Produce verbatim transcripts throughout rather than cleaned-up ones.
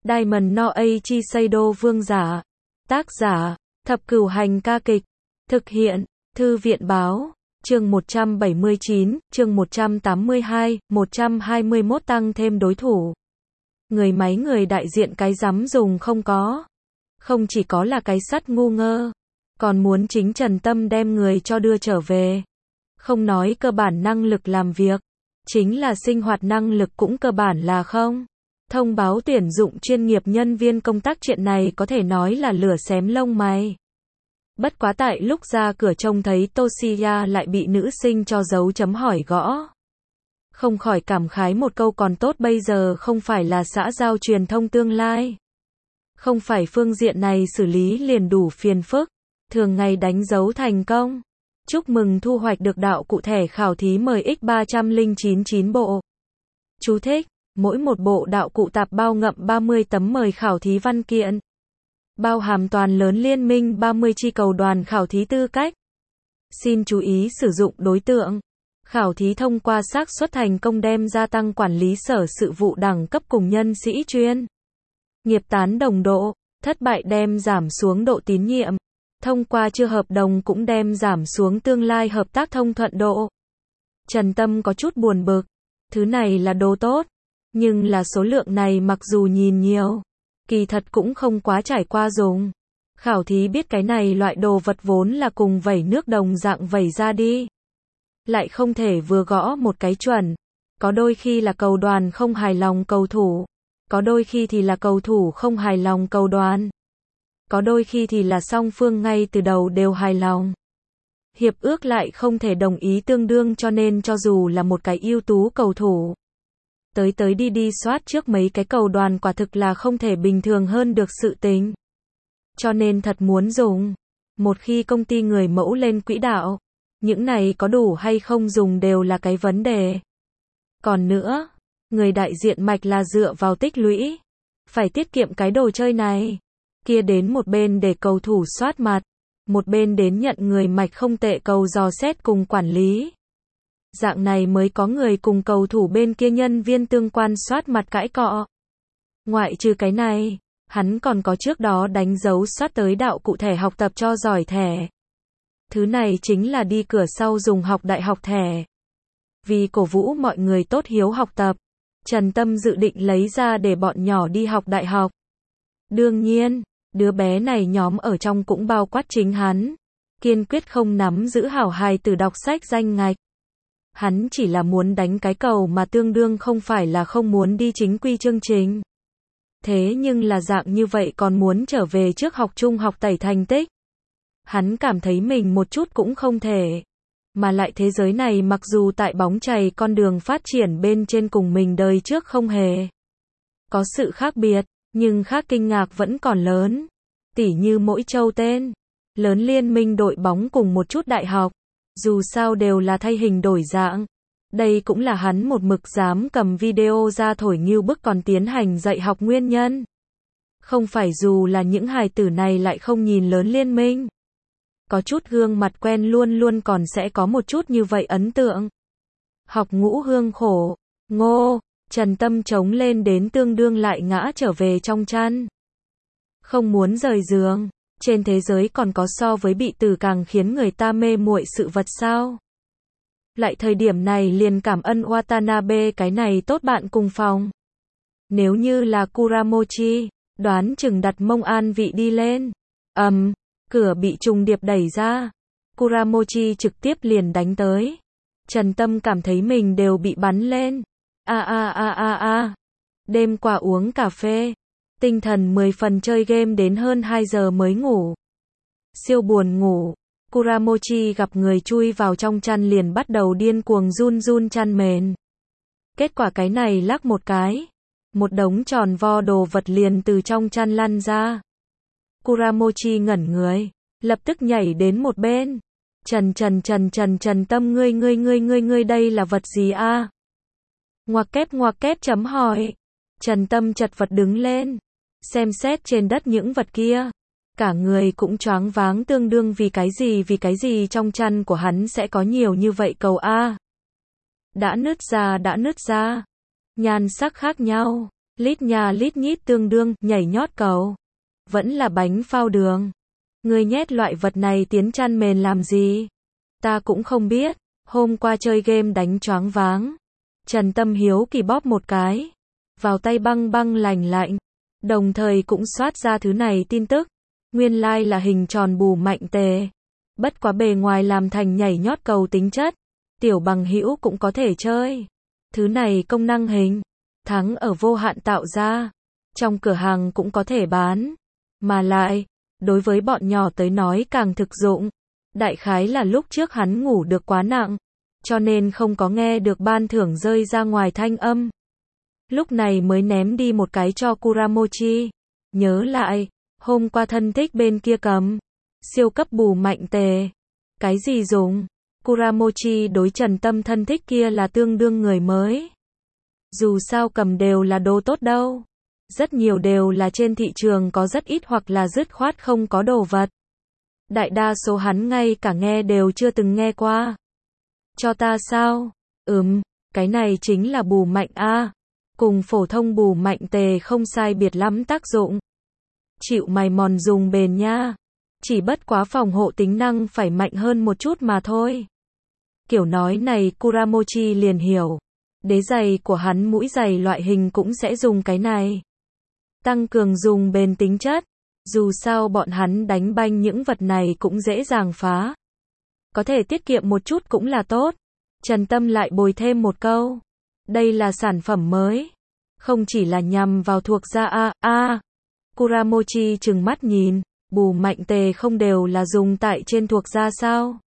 Diamond no Eiichi Seido Vương giả. Tác giả, Thập Cửu Hành ca kịch. Thực hiện, Thư viện báo. Chương một trăm bảy mươi chín, chương một trăm tám mươi hai, một trăm hai mươi mốt tăng thêm đối thủ. Người máy người đại diện cái rắm dùng không có. Không chỉ có là cái sắt ngu ngơ. Còn muốn chính Trần Tâm đem người cho đưa trở về. Không nói cơ bản năng lực làm việc. Chính là sinh hoạt năng lực cũng cơ bản là không. Thông báo tuyển dụng chuyên nghiệp nhân viên công tác chuyện này có thể nói là lửa xém lông mày. Bất quá tại lúc ra cửa trông thấy Toshiya lại bị nữ sinh cho dấu chấm hỏi gõ. Không khỏi cảm khái một câu còn tốt bây giờ không phải là xã giao truyền thông tương lai. Không phải phương diện này xử lý liền đủ phiền phức. Thường ngày đánh dấu thành công. Chúc mừng thu hoạch được đạo cụ thẻ khảo thí mười x ba trăm lẻ chín chín bộ. Chú thích, mỗi một bộ đạo cụ tạp bao ngậm ba mươi tấm mời khảo thí văn kiện. Bao hàm toàn lớn liên minh ba mươi chi cầu đoàn khảo thí tư cách. Xin chú ý sử dụng đối tượng. Khảo thí thông qua xác suất thành công đem gia tăng quản lý sở sự vụ đẳng cấp cùng nhân sĩ chuyên nghiệp tán đồng độ, thất bại đem giảm xuống độ tín nhiệm. Thông qua chưa hợp đồng cũng đem giảm xuống tương lai hợp tác thông thuận độ. Trần Tâm có chút buồn bực. Thứ này là đồ tốt. Nhưng là số lượng này mặc dù nhìn nhiều. Kỳ thật cũng không quá trải qua dùng. Khảo thí biết cái này loại đồ vật vốn là cùng vẩy nước đồng dạng vẩy ra đi. Lại không thể vừa gõ một cái chuẩn. Có đôi khi là cầu đoàn không hài lòng cầu thủ. Có đôi khi thì là cầu thủ không hài lòng cầu đoàn. Có đôi khi thì là song phương ngay từ đầu đều hài lòng. Hiệp ước lại không thể đồng ý tương đương cho nên cho dù là một cái ưu tú cầu thủ. Tới tới đi đi soát trước mấy cái cầu đoàn quả thực là không thể bình thường hơn được sự tình. Cho nên thật muốn dùng. Một khi công ty người mẫu lên quỹ đạo. Những này có đủ hay không dùng đều là cái vấn đề. Còn nữa, người đại diện mạch là dựa vào tích lũy. Phải tiết kiệm cái đồ chơi này. Kia đến một bên để cầu thủ soát mặt. Một bên đến nhận người mạch không tệ cầu dò xét cùng quản lý. Dạng này mới có người cùng cầu thủ bên kia nhân viên tương quan soát mặt cãi cọ. Ngoại trừ cái này, hắn còn có trước đó đánh dấu soát tới đạo cụ thẻ học tập cho giỏi thẻ. Thứ này chính là đi cửa sau dùng học đại học thẻ. Vì cổ vũ mọi người tốt hiếu học tập, Trần Tâm dự định lấy ra để bọn nhỏ đi học đại học. Đương nhiên, đứa bé này nhóm ở trong cũng bao quát chính hắn. Kiên quyết không nắm giữ hảo hài tử đọc sách danh ngạch. Hắn chỉ là muốn đánh cái cầu mà tương đương không phải là không muốn đi chính quy chương trình. Thế nhưng là dạng như vậy còn muốn trở về trước học trung học tẩy thành tích. Hắn cảm thấy mình một chút cũng không thể. Mà lại thế giới này mặc dù tại bóng chày con đường phát triển bên trên cùng mình đời trước không hề có sự khác biệt, nhưng khác kinh ngạc vẫn còn lớn. Tỉ như mỗi châu tên, lớn liên minh đội bóng cùng một chút đại học. Dù sao đều là thay hình đổi dạng. Đây cũng là hắn một mực dám cầm video ra thổi nghiêu bức còn tiến hành dạy học nguyên nhân. Không phải dù là những hài tử này lại không nhìn lớn liên minh. Có chút gương mặt quen luôn luôn còn sẽ có một chút như vậy ấn tượng. Học ngũ hương khổ. Ngô, Trần Tâm chống lên đến tương đương lại ngã trở về trong chăn. Không muốn rời giường. Trên thế giới còn có so với bị tử càng khiến người ta mê muội sự vật sao? Lại thời điểm này liền cảm ơn Watanabe cái này tốt bạn cùng phòng. Nếu như là Kuramochi, đoán chừng đặt mông an vị đi lên. Ầm, um, cửa bị trùng điệp đẩy ra. Kuramochi trực tiếp liền đánh tới. Trần Tâm cảm thấy mình đều bị bắn lên. A a a a a. Đêm qua uống cà phê. Tinh thần mười phần chơi game đến hơn hai giờ mới ngủ. Siêu buồn ngủ. Kuramochi gặp người chui vào trong chăn liền bắt đầu điên cuồng run run chăn mền. Kết quả cái này lắc một cái. Một đống tròn vo đồ vật liền từ trong chăn lăn ra. Kuramochi ngẩn người. Lập tức nhảy đến một bên. Trần trần trần trần trần Tâm ngươi ngươi ngươi ngươi ngươi đây là vật gì a? À? Ngoặc kép ngoặc kép chấm hỏi. Trần Tâm chật vật đứng lên. Xem xét trên đất những vật kia. Cả người cũng choáng váng tương đương vì cái gì vì cái gì trong chăn của hắn sẽ có nhiều như vậy cầu A. Đã nứt ra đã nứt ra. Nhan sắc khác nhau. Lít nha lít nhít tương đương, nhảy nhót cầu. Vẫn là bánh phao đường. Ngươi nhét loại vật này tiến chăn mền làm gì? Ta cũng không biết. Hôm qua chơi game đánh choáng váng. Trần Tâm hiếu kỳ bóp một cái. Vào tay băng băng lành lạnh. Đồng thời cũng soát ra thứ này tin tức. Nguyên lai like là hình tròn bù mạnh tề. Bất quá bề ngoài làm thành nhảy nhót cầu tính chất. Tiểu bằng hữu cũng có thể chơi. Thứ này công năng hình. Thắng ở vô hạn tạo ra. Trong cửa hàng cũng có thể bán. Mà lại, đối với bọn nhỏ tới nói càng thực dụng. Đại khái là lúc trước hắn ngủ được quá nặng. Cho nên không có nghe được ban thưởng rơi ra ngoài thanh âm. Lúc này mới ném đi một cái cho Kuramochi. Nhớ lại, hôm qua thân thích bên kia cầm. Siêu cấp bù mạnh tề. Cái gì dùng? Kuramochi đối Trần Tâm thân thích kia là tương đương người mới. Dù sao cầm đều là đồ tốt đâu. Rất nhiều đều là trên thị trường có rất ít hoặc là dứt khoát không có đồ vật. Đại đa số hắn ngay cả nghe đều chưa từng nghe qua. Cho ta sao? Ừm, cái này chính là bù mạnh A. Cùng phổ thông bù mạnh tề không sai biệt lắm tác dụng. Chịu mài mòn dùng bền nha. Chỉ bất quá phòng hộ tính năng phải mạnh hơn một chút mà thôi. Kiểu nói này Kuramochi liền hiểu. Đế giày của hắn mũi giày loại hình cũng sẽ dùng cái này. Tăng cường dùng bền tính chất. Dù sao bọn hắn đánh banh những vật này cũng dễ dàng phá. Có thể tiết kiệm một chút cũng là tốt. Trần Tâm lại bồi thêm một câu. Đây là sản phẩm mới. Không chỉ là nhằm vào thuộc da A, A. Kuramochi trừng mắt nhìn. Bù mạnh tề không đều là dùng tại trên thuộc da sao?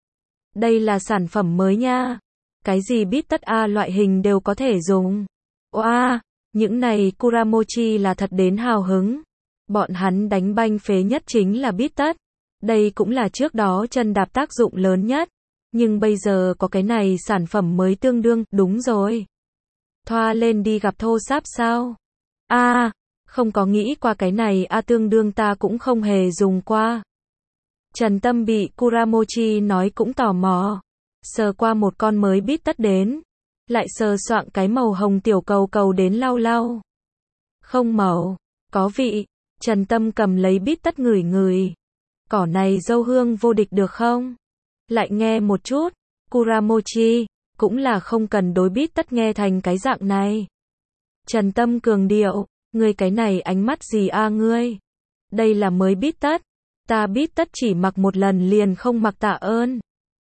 Đây là sản phẩm mới nha. Cái gì bít tất A loại hình đều có thể dùng. Oa, những này Kuramochi là thật đến hào hứng. Bọn hắn đánh banh phế nhất chính là bít tất. Đây cũng là trước đó chân đạp tác dụng lớn nhất. Nhưng bây giờ có cái này sản phẩm mới tương đương, đúng rồi. Thoa lên đi gặp thô sáp sao? A, à, không có nghĩ qua cái này a à, tương đương ta cũng không hề dùng qua. Trần Tâm bị Kuramochi nói cũng tò mò. Sờ qua một con mới bít tất đến. Lại sờ soạng cái màu hồng tiểu cầu cầu đến lau lau. Không màu, có vị. Trần Tâm cầm lấy bít tất ngửi ngửi. Cỏ này dâu hương vô địch được không? Lại nghe một chút. Kuramochi, cũng là không cần đối bít tất nghe thành cái dạng này. Trần Tâm cường điệu, ngươi cái này ánh mắt gì a à ngươi? Đây là mới bít tất. Ta bít tất chỉ mặc một lần liền không mặc tạ ơn.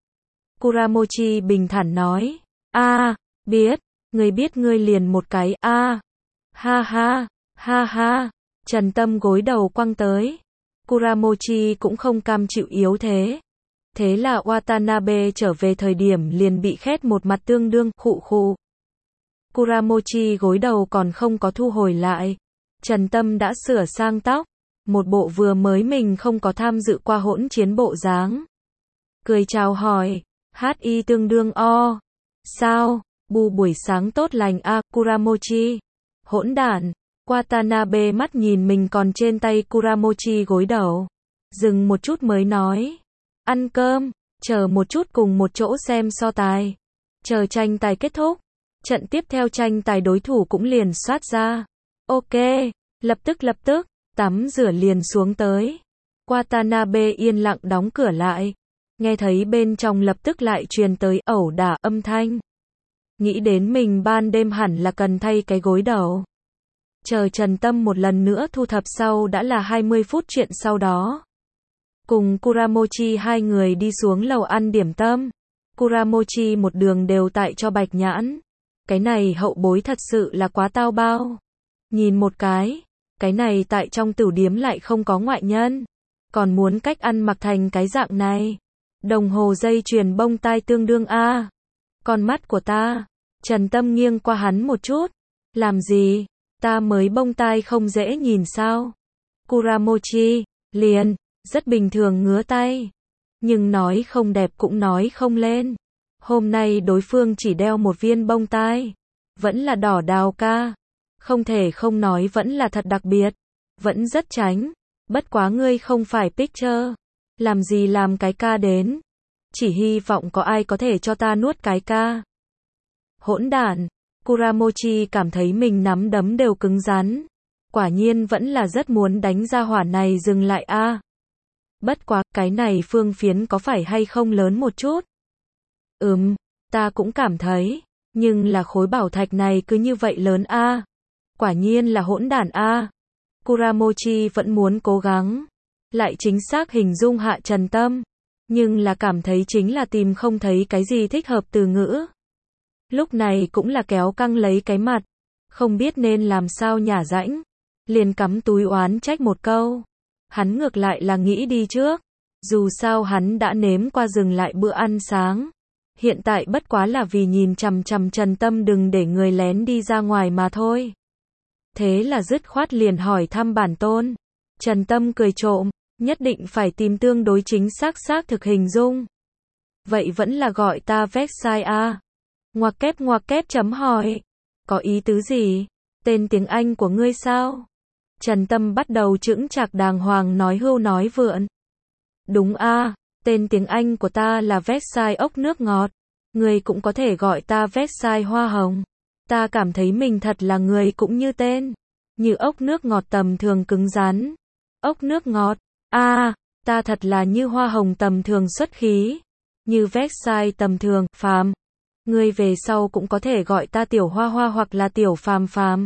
Kuramochi bình thản nói, a, à, biết, ngươi biết ngươi liền một cái a. À. Ha ha, ha ha. Trần Tâm gối đầu quăng tới. Kuramochi cũng không cam chịu yếu thế. Thế là Watanabe trở về thời điểm liền bị khét một mặt tương đương, khụ khụ. Kuramochi gối đầu còn không có thu hồi lại. Trần Tâm đã sửa sang tóc. Một bộ vừa mới mình không có tham dự qua hỗn chiến bộ dáng. Cười chào hỏi. Hát y tương đương o. Sao? Bù buổi sáng tốt lành a, à, Kuramochi. Hỗn đản. Watanabe mắt nhìn mình còn trên tay Kuramochi gối đầu. Dừng một chút mới nói. Ăn cơm, chờ một chút cùng một chỗ xem so tài. Chờ tranh tài kết thúc. Trận tiếp theo tranh tài đối thủ cũng liền soát ra. Ok, lập tức lập tức, tắm rửa liền xuống tới. Watanabe yên lặng đóng cửa lại. Nghe thấy bên trong lập tức lại truyền tới ẩu đả âm thanh. Nghĩ đến mình ban đêm hẳn là cần thay cái gối đầu. Chờ Trần Tâm một lần nữa thu thập sau đã là hai mươi phút chuyện sau đó. Cùng Kuramochi hai người đi xuống lầu ăn điểm tâm. Kuramochi một đường đều tại cho bạch nhãn. Cái này hậu bối thật sự là quá tao bao. Nhìn một cái, cái này tại trong tửu điếm lại không có ngoại nhân. Còn muốn cách ăn mặc thành cái dạng này. Đồng hồ dây chuyền bông tai tương đương a. À. Con mắt của ta. Trần Tâm nghiêng qua hắn một chút. Làm gì? Ta mới bông tai không dễ nhìn sao? Kuramochi, liền, rất bình thường ngứa tay. Nhưng nói không đẹp cũng nói không lên. Hôm nay đối phương chỉ đeo một viên bông tai. Vẫn là đỏ đào ca. Không thể không nói vẫn là thật đặc biệt. Vẫn rất tránh. Bất quá ngươi không phải picture. Làm gì làm cái ca đến. Chỉ hy vọng có ai có thể cho ta nuốt cái ca. Hỗn đản. Kuramochi cảm thấy mình nắm đấm đều cứng rắn. Quả nhiên vẫn là rất muốn đánh ra hỏa này dừng lại a. Bất quá, cái này phương phiến có phải hay không lớn một chút? Ừm, ta cũng cảm thấy. Nhưng là khối bảo thạch này cứ như vậy lớn a. Quả nhiên là hỗn đản a. Kuramochi vẫn muốn cố gắng. Lại chính xác hình dung Hạ Trần Tâm. Nhưng là cảm thấy chính là tìm không thấy cái gì thích hợp từ ngữ. Lúc này cũng là kéo căng lấy cái mặt. Không biết nên làm sao nhả rãnh. Liền cắm túi oán trách một câu. Hắn ngược lại là nghĩ đi trước. Dù sao hắn đã nếm qua dừng lại bữa ăn sáng. Hiện tại bất quá là vì nhìn chằm chằm Trần Tâm đừng để người lén đi ra ngoài mà thôi. Thế là dứt khoát liền hỏi thăm bản tôn. Trần Tâm cười trộm, nhất định phải tìm tương đối chính xác xác thực hình dung. Vậy vẫn là gọi ta Vexai a. Ngoặc kép ngoặc kép chấm hỏi. Có ý tứ gì? Tên tiếng Anh của ngươi sao? Trần Tâm bắt đầu chững chạc đàng hoàng nói hưu nói vượn. Đúng a, tên tiếng Anh của ta là Vexai ốc nước ngọt. Ngươi cũng có thể gọi ta Vexai hoa hồng. Ta cảm thấy mình thật là người cũng như tên. Như ốc nước ngọt tầm thường cứng rắn. Ốc nước ngọt. A, ta thật là như hoa hồng tầm thường xuất khí. Như Vexai tầm thường, phàm. Ngươi về sau cũng có thể gọi ta tiểu hoa hoa hoặc là tiểu phàm phàm.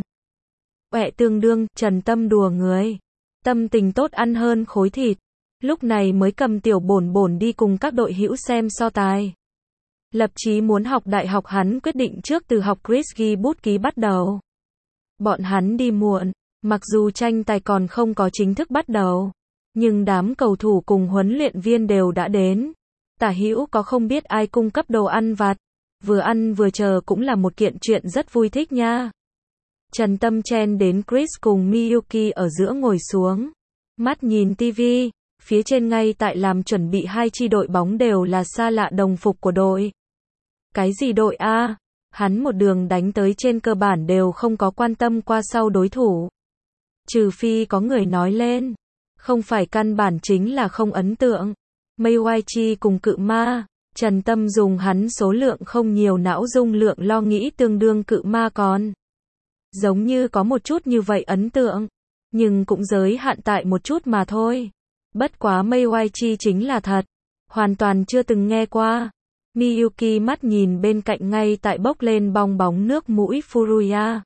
Quẹ tương đương, Trần Tâm đùa người. Tâm tình tốt ăn hơn khối thịt. Lúc này mới cầm tiểu bổn bổn đi cùng các đội hữu xem so tài. Lập chí muốn học đại học hắn quyết định trước từ học Chris ghi bút ký bắt đầu. Bọn hắn đi muộn, mặc dù tranh tài còn không có chính thức bắt đầu. Nhưng đám cầu thủ cùng huấn luyện viên đều đã đến. Tả hữu có không biết ai cung cấp đồ ăn vặt. Vừa ăn vừa chờ cũng là một kiện chuyện rất vui thích nha. Trần Tâm chen đến Chris cùng Miyuki ở giữa ngồi xuống. Mắt nhìn tivi, phía trên ngay tại làm chuẩn bị hai chi đội bóng đều là xa lạ đồng phục của đội. Cái gì đội A? Hắn một đường đánh tới trên cơ bản đều không có quan tâm qua sau đối thủ. Trừ phi có người nói lên. Không phải căn bản chính là không ấn tượng. Meiwachi cùng cự ma. Trần Tâm dùng hắn số lượng không nhiều não dung lượng lo nghĩ tương đương cự ma còn. Giống như có một chút như vậy ấn tượng. Nhưng cũng giới hạn tại một chút mà thôi. Bất quá Meiwachi chính là thật. Hoàn toàn chưa từng nghe qua. Miyuki mắt nhìn bên cạnh ngay tại bốc lên bong bóng nước mũi Furuya.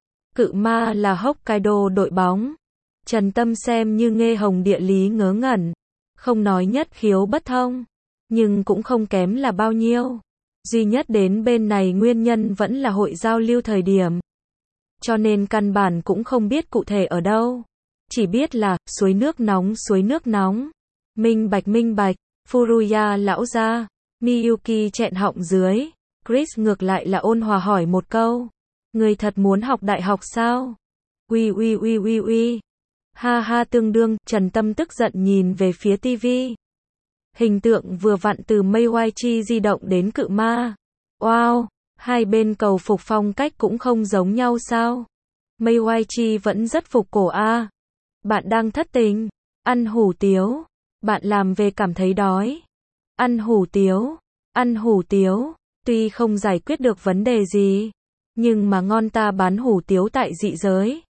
Cự ma là Hokkaido đội bóng. Trần Tâm xem như nghe hồng địa lý ngớ ngẩn. Không nói nhất khiếu bất thông. Nhưng cũng không kém là bao nhiêu. Duy nhất đến bên này nguyên nhân vẫn là hội giao lưu thời điểm. Cho nên căn bản cũng không biết cụ thể ở đâu. Chỉ biết là, suối nước nóng suối nước nóng. Minh bạch minh bạch, Furuya lão ra. Miyuki chẹn họng dưới. Chris ngược lại là ôn hòa hỏi một câu. Người thật muốn học đại học sao? Ui ui ui ui ui. Ha ha tương đương, Trần Tâm tức giận nhìn về phía tivi. Hình tượng vừa vặn từ Meiwachi di động đến cự ma. Wow, hai bên cầu phục phong cách cũng không giống nhau sao? Meiwachi vẫn rất phục cổ a. Bạn đang thất tình, ăn hủ tiếu, bạn làm về cảm thấy đói. Ăn hủ tiếu, ăn hủ tiếu, tuy không giải quyết được vấn đề gì, nhưng mà ngon ta bán hủ tiếu tại dị giới.